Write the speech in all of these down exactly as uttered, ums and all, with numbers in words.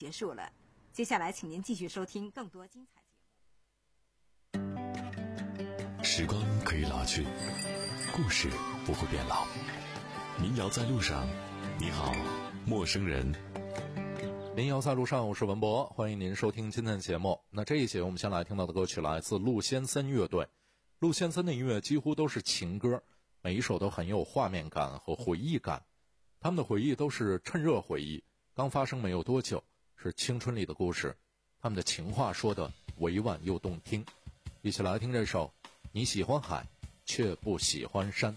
结束了。接下来请您继续收听更多精彩节目。时光可以老去，故事不会变老。民谣在路上，你好，陌生人。 民谣在路上，我是文博，欢迎您收听今天的节目。那这一节我们先来听到的歌曲来自陆先森乐队。陆先森的音乐几乎都是情歌，每一首都很有画面感和回忆感。他们的回忆都是趁热回忆，刚发生没有多久，是青春里的故事。他们的情话说得委婉又动听。一起来听这首你喜欢海却不喜欢山。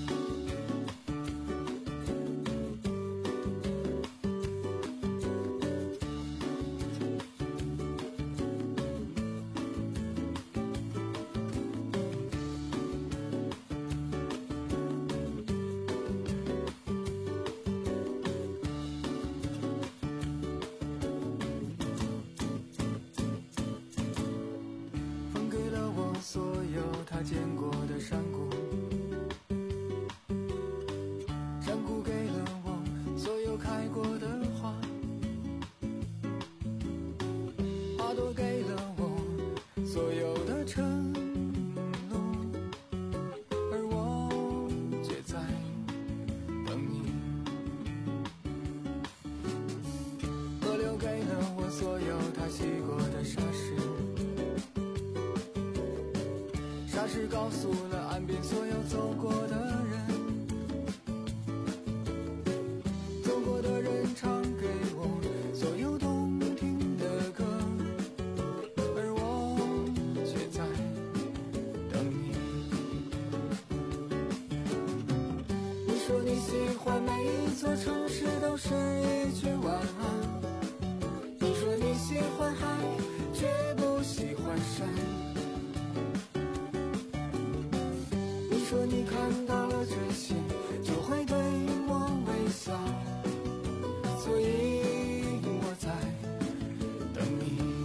告诉了岸边所有走过的人，走过的人唱给我所有动听的歌，而我却在等你。你说你喜欢每一座城市都是一句晚安，你说你喜欢海却不喜欢山，说你看到了这些就会对我微笑，所以我在等你。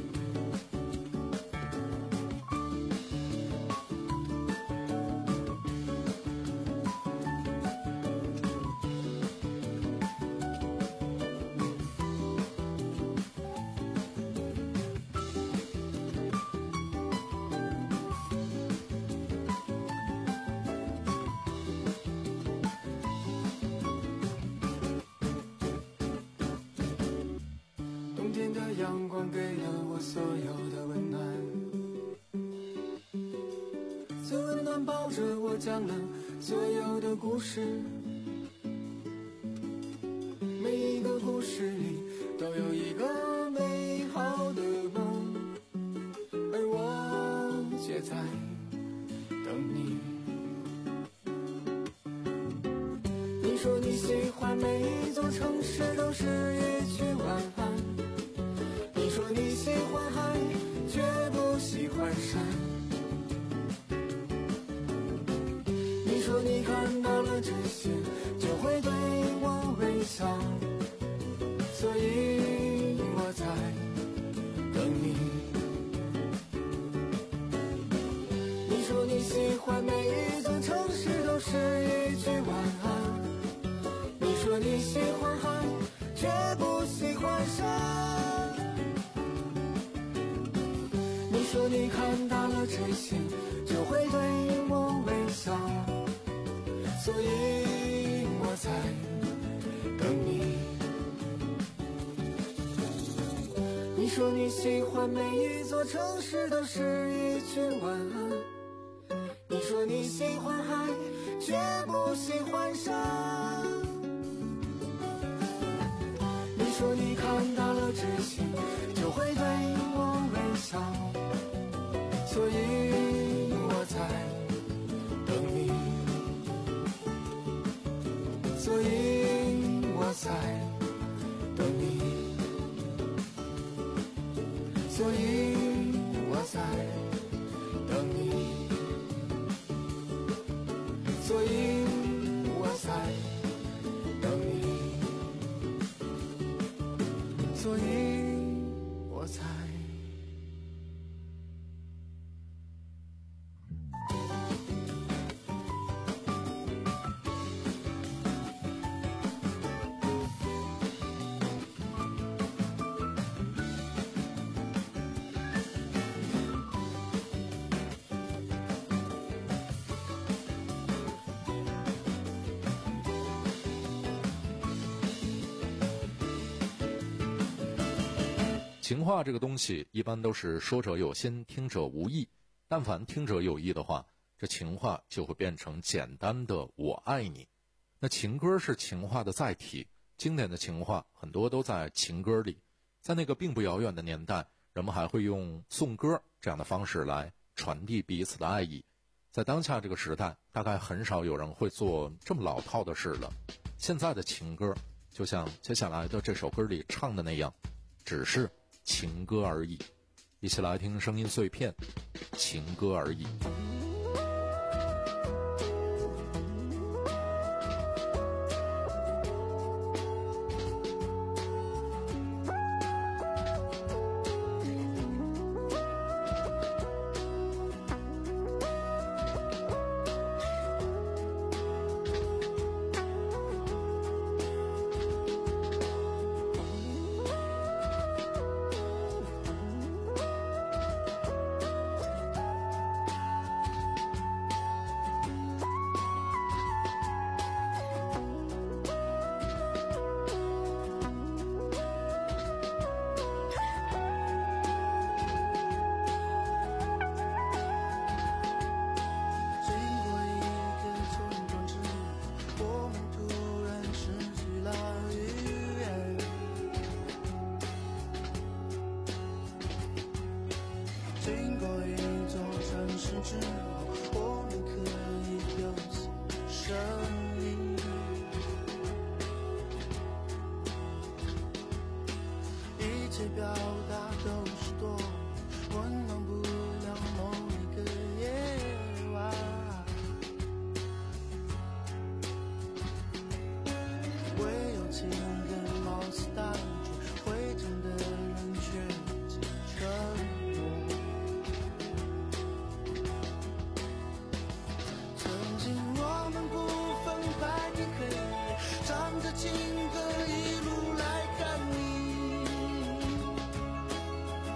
阳光给了我所有的温暖，最温暖抱着我讲了所有的故事，每一个故事里都有一个美好的梦，而我却在等你。你说你喜欢每一座城市都是一句晚安，你说你喜欢海却不喜欢山，你说你看到了这些就会对我微笑，所以我在等你。你说你喜欢每一座城市都是一句晚安，你说你喜欢海却不喜欢山，你说你看到了这些就会对我微笑，所以我在等你。你说你喜欢每一座城市都是一句晚安，你说你喜欢海却不喜欢山，你说你看到了这些就会对我微笑，所以我在等你，所以我在等你，所以我在等你，所以我在等你，所以我在。 情话这个东西一般都是说者有心，听者无意。但凡听者有意的话，这情话就会变成简单的我爱你。那情歌是情话的载体，经典的情话很多都在情歌里。在那个并不遥远的年代，人们还会用颂歌这样的方式来传递彼此的爱意。在当下这个时代，大概很少有人会做这么老套的事了。现在的情歌就像接下来的这首歌里唱的那样，只是情歌而已。一起来听声音碎片，情歌而已。 表达都是多温暖不了某一个夜晚，唯有情根貌似单纯，会真的人却仅承诺。曾经我们不分白天黑夜，唱着情歌一路来看你。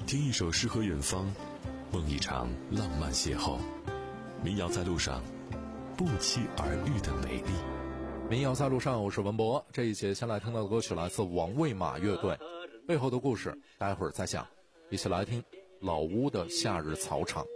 听一首诗和远方，梦一场浪漫邂逅。民谣在路上，不期而遇的美丽。 民谣在路上，我是文博。这一节先来听到的歌曲来自王卫马乐队，背后的故事待会儿再讲。一起来听老屋的夏日草场。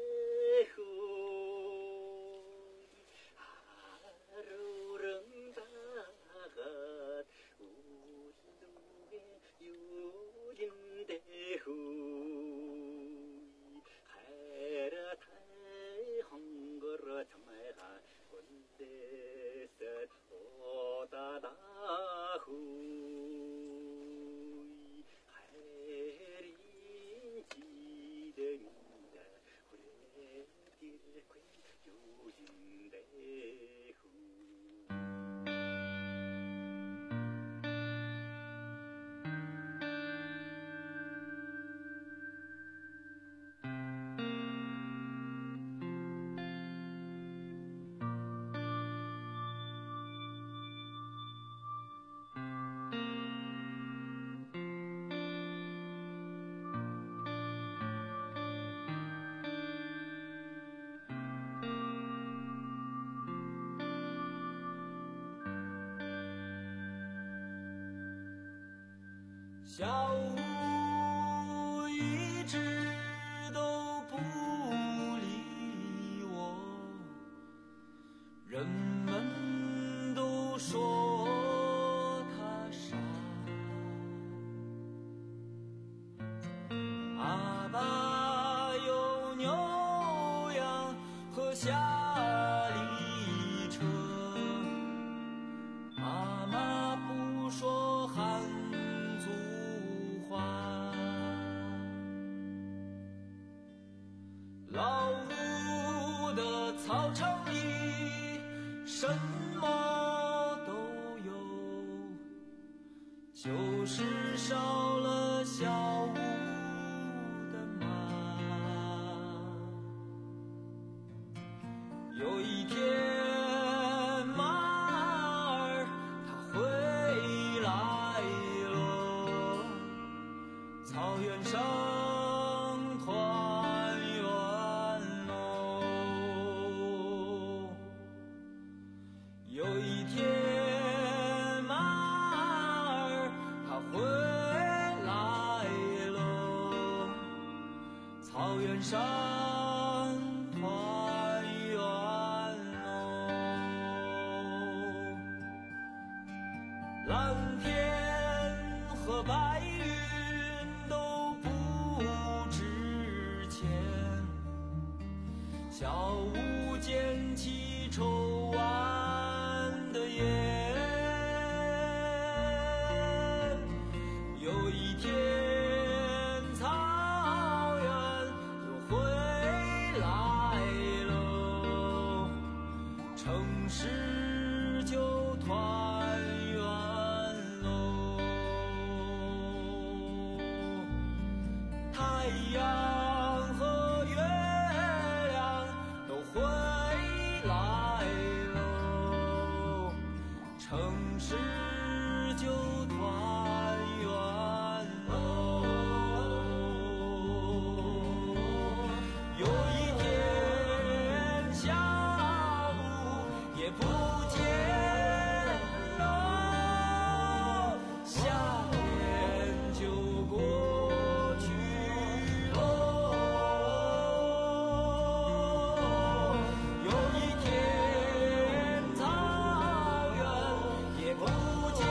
小屋一直都不理我，人们都说他傻。阿爸有牛羊和夏利车，妈妈不说汉老屋的操场里什么都有，就是少了小屋的妈。有一天马儿它回来了，草原上有一天马儿它回来了，草原上团圆喽。蓝天和白云都不值钱，小屋捡起抽完的烟。有一天草原又回来了，城市就团圆喽。太阳和月亮都回来了，城市就团圆喽。有一天下午也不见了，夏天就过去喽。有一天草原也不见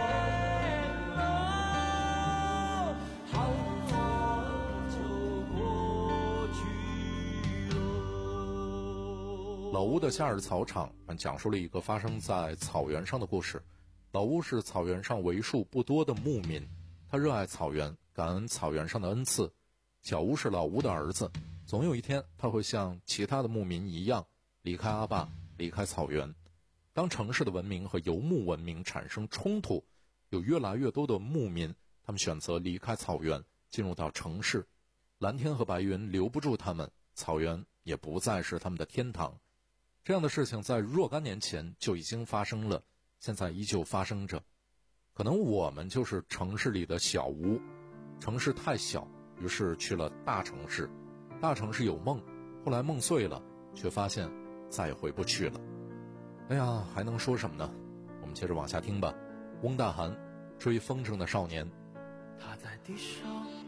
了，好早就过去喽。 老屋的夏日草场讲述了一个发生在草原上的故事。老屋是草原上为数不多的牧民，他热爱草原，感恩草原上的恩赐。小屋是老屋的儿子，总有一天他会像其他的牧民一样离开阿爸，离开草原。当城市的文明和游牧文明产生冲突，有越来越多的牧民，他们选择离开草原，进入到城市。蓝天和白云留不住他们，草原也不再是他们的天堂。这样的事情在若干年前就已经发生了，现在依旧发生着。可能我们就是城市里的小屋，城市太小， 于是去了大城市。大城市有梦，后来梦碎了，却发现再也回不去了。哎呀，还能说什么呢？我们接着往下听吧。翁大涵，追风筝的少年。 他在地上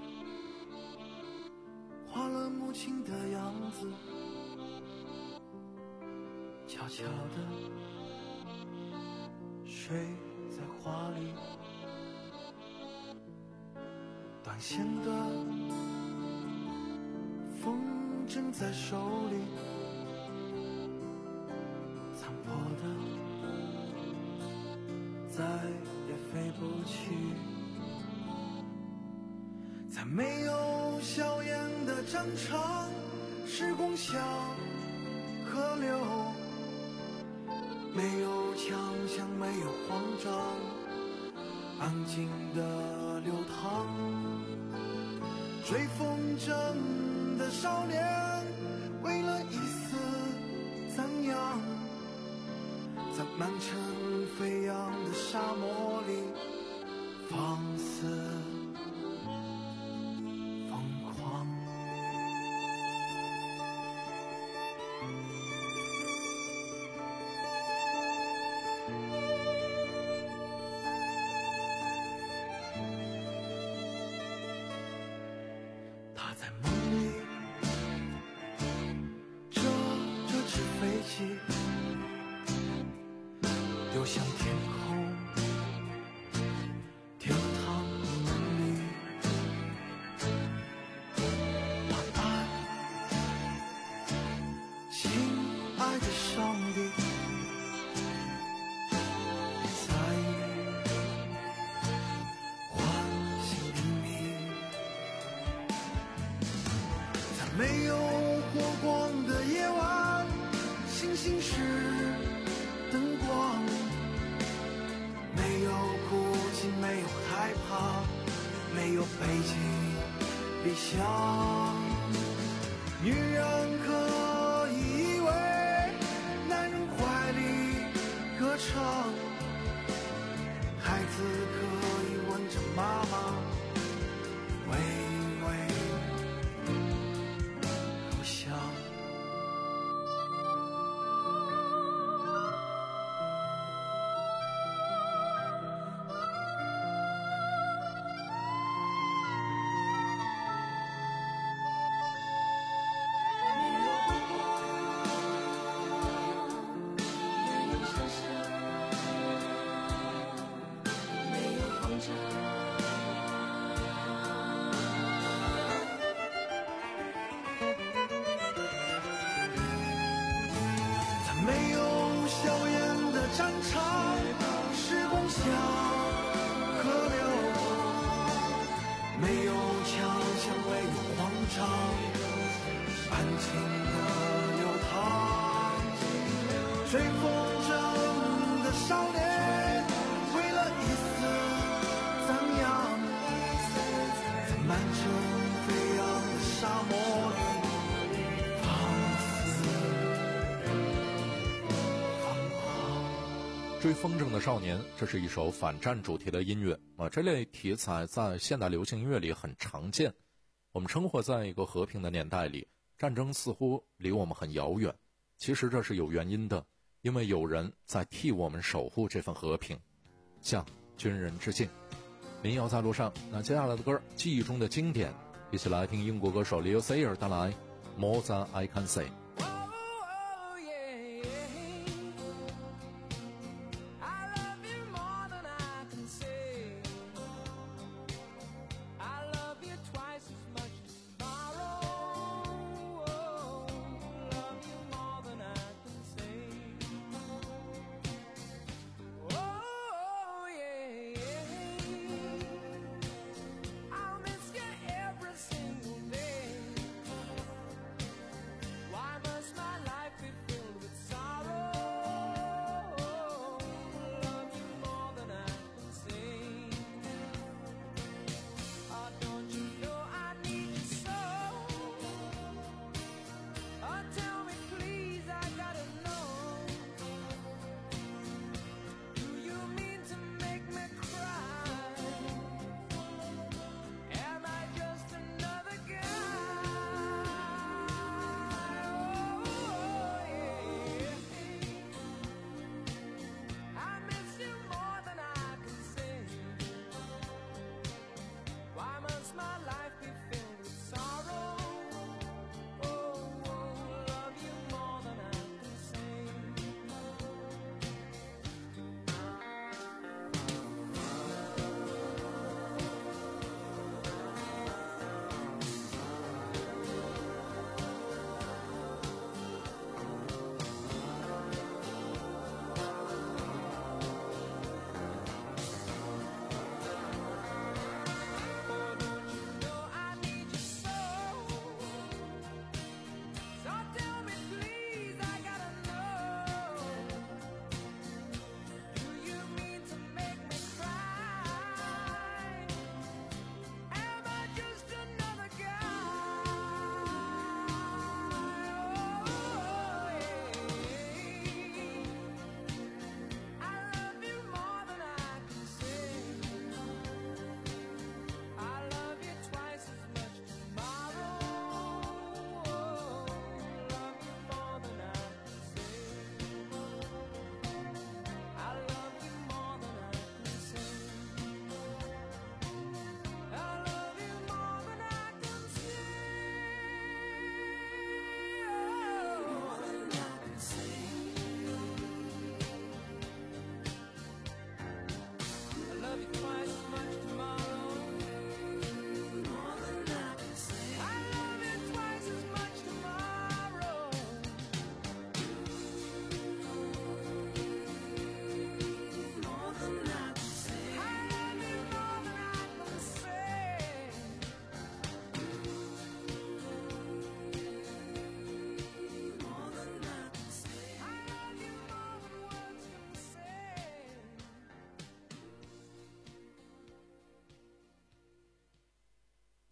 画了母亲的样子，悄悄地睡在画里，断线的风筝在手里，残破的再也飞不起。在没有硝烟的战场，时光像河流，没有强项，没有慌张，安静的流淌。追风筝的少年，为了一丝赞扬，在满城飞扬的沙漠里放肆疯狂。他在梦里折这纸飞机，丢向天空，天堂里。晚安，亲爱的上帝，在唤醒你。在没有火光的夜晚，星星是灯光，没有哭泣，没有害怕，没有背井离乡。女人可以依偎男人怀里歌唱，孩子可以吻着妈妈微微入乡。在没有硝烟的战场，时光像河流，没有强项，没有慌张，安静的流淌。追风筝的少年，为了一丝赞扬，在满城飞扬的沙漠里追风筝的少年，这是一首反战主题的音乐啊，这类题材在现代流行音乐里很常见。我们生活在一个和平的年代里，战争似乎离我们很遥远，其实这是有原因的，因为有人在替我们守护这份和平。向军人致敬。民谣在路上，那接下来的歌，记忆中的经典，一起来听英国歌手 Leo Sayer 带来 More Than I Can Say。 Why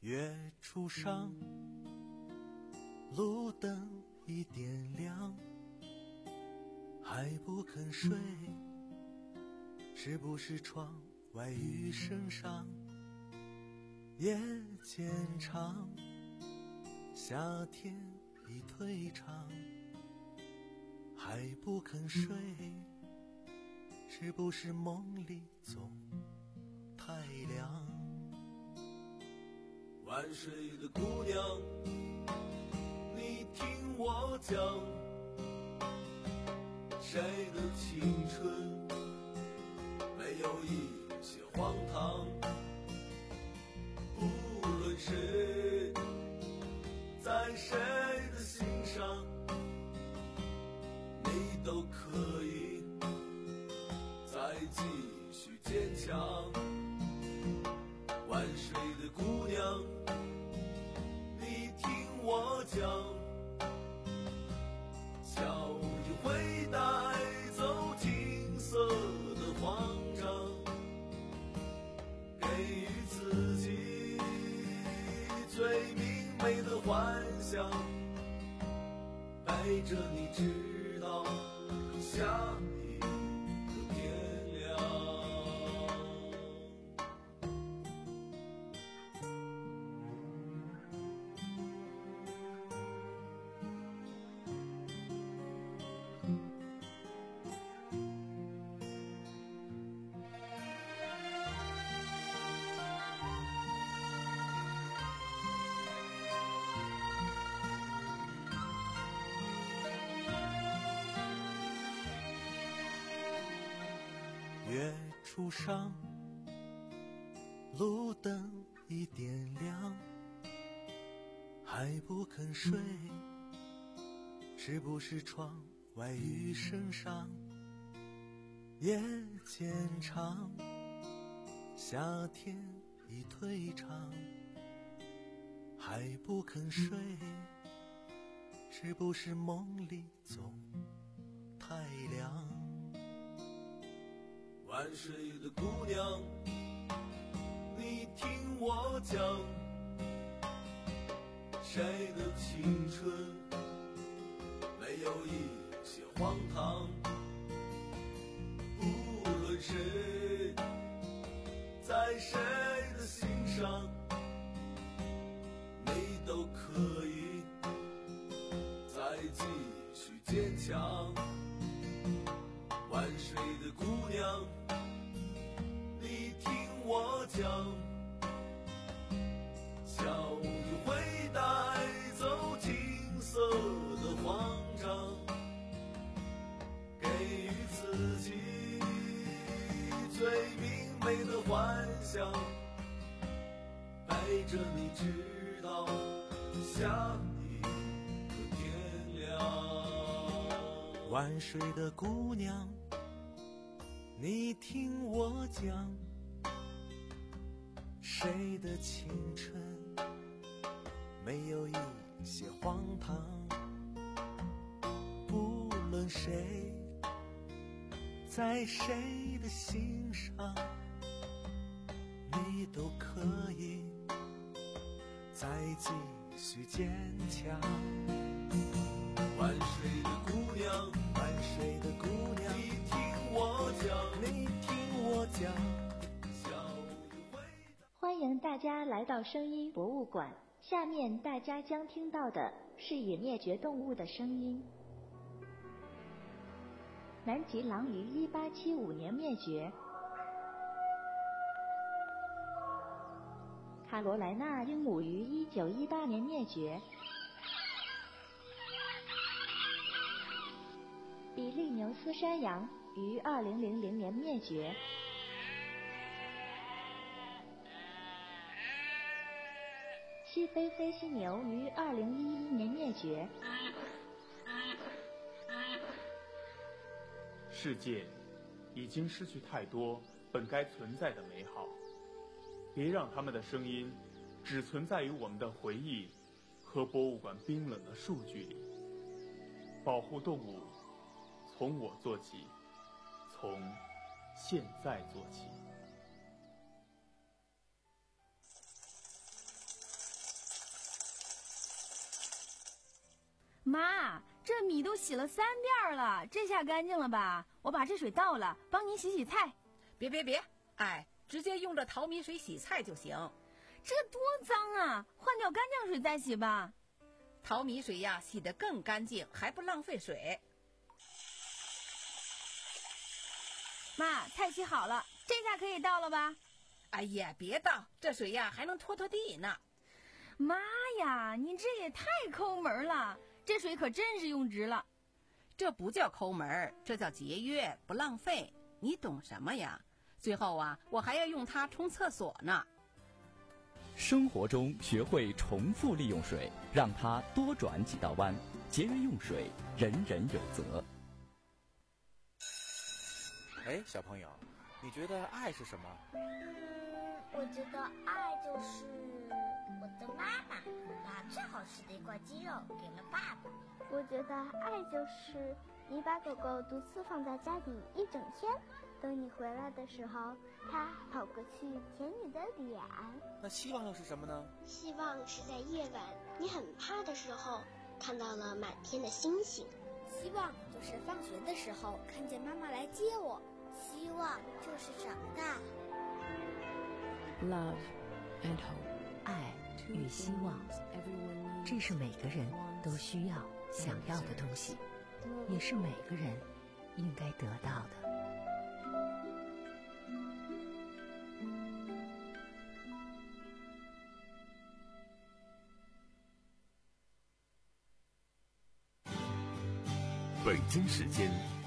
月初上，路灯已点亮，还不肯睡，是不是窗外雨声上夜渐长，夏天已退场，还不肯睡，是不是梦里总太凉？万水的姑娘，你听我讲，谁的青春没有一些荒唐？不论谁在谁的心上，你都可以再继续坚强。万水的姑娘，你听我讲，笑意会带走青涩的慌张，给予自己最明媚的幻想，陪着你直到下一个天亮。月初上，路灯已点亮，还不肯睡，是不是窗外雨声上夜渐长，夏天已退场，还不肯睡，是不是梦里总太凉？万水的姑娘，你听我讲，谁的青春没有一些荒唐？不论谁在谁的心上，你都可以再继续坚强。万水的姑娘，你听我讲，笑意会带走青涩的慌张，给予自己最明媚的幻想，陪着你直到下一个天亮。万水的姑娘，你听我讲，谁的青春没有一些荒唐？不论谁在谁的心上，你都可以再继续坚强。万水的姑娘，万水的姑娘，你听我讲，你听我讲，笑意会。 欢迎大家来到声音博物馆，下面大家将听到的是已灭绝动物的声音。南极狼于一八七五年灭绝，卡罗莱纳鹦鹉于一九一八年灭绝，比利牛斯山羊于二零零零年灭绝，西非非犀牛于二零一一年灭绝。 世界已经失去太多本该存在的美好，别让他们的声音只存在于我们的回忆和博物馆冰冷的数据里。保护动物，从我做起，从现在做起。 妈，这米都洗了三遍了，这下干净了吧？我把这水倒了，帮您洗洗菜。 别别别，哎，直接用这淘米水洗菜就行。 这多脏啊，换掉干净水再洗吧。 淘米水呀，洗得更干净，还不浪费水。 妈，菜洗好了，这下可以倒了吧？ 哎呀，别倒，这水呀还能拖拖地呢。 妈呀，你这也太抠门了，这水可真是用值了。 这不叫抠门，这叫节约，不浪费。你懂什么呀？最后啊，我还要用它冲厕所呢。 生活中学会重复利用水，让它多转几道弯，节约用水，人人有责。 哎，小朋友，你觉得爱是什么？ 嗯，我觉得爱就是我的妈妈把最好吃的一块鸡肉给了爸爸。 我觉得爱就是你把狗狗独自放在家里一整天，等你回来的时候，它跑过去舔你的脸。 那希望又是什么呢？ 希望是在夜晚你很怕的时候，看到了满天的星星。 希望就是放学的时候看见妈妈来接我。 希望就是长大。 Love and hope， 爱与希望，这是每个人都需要、想要的东西，也是每个人应该得到的。 北京时间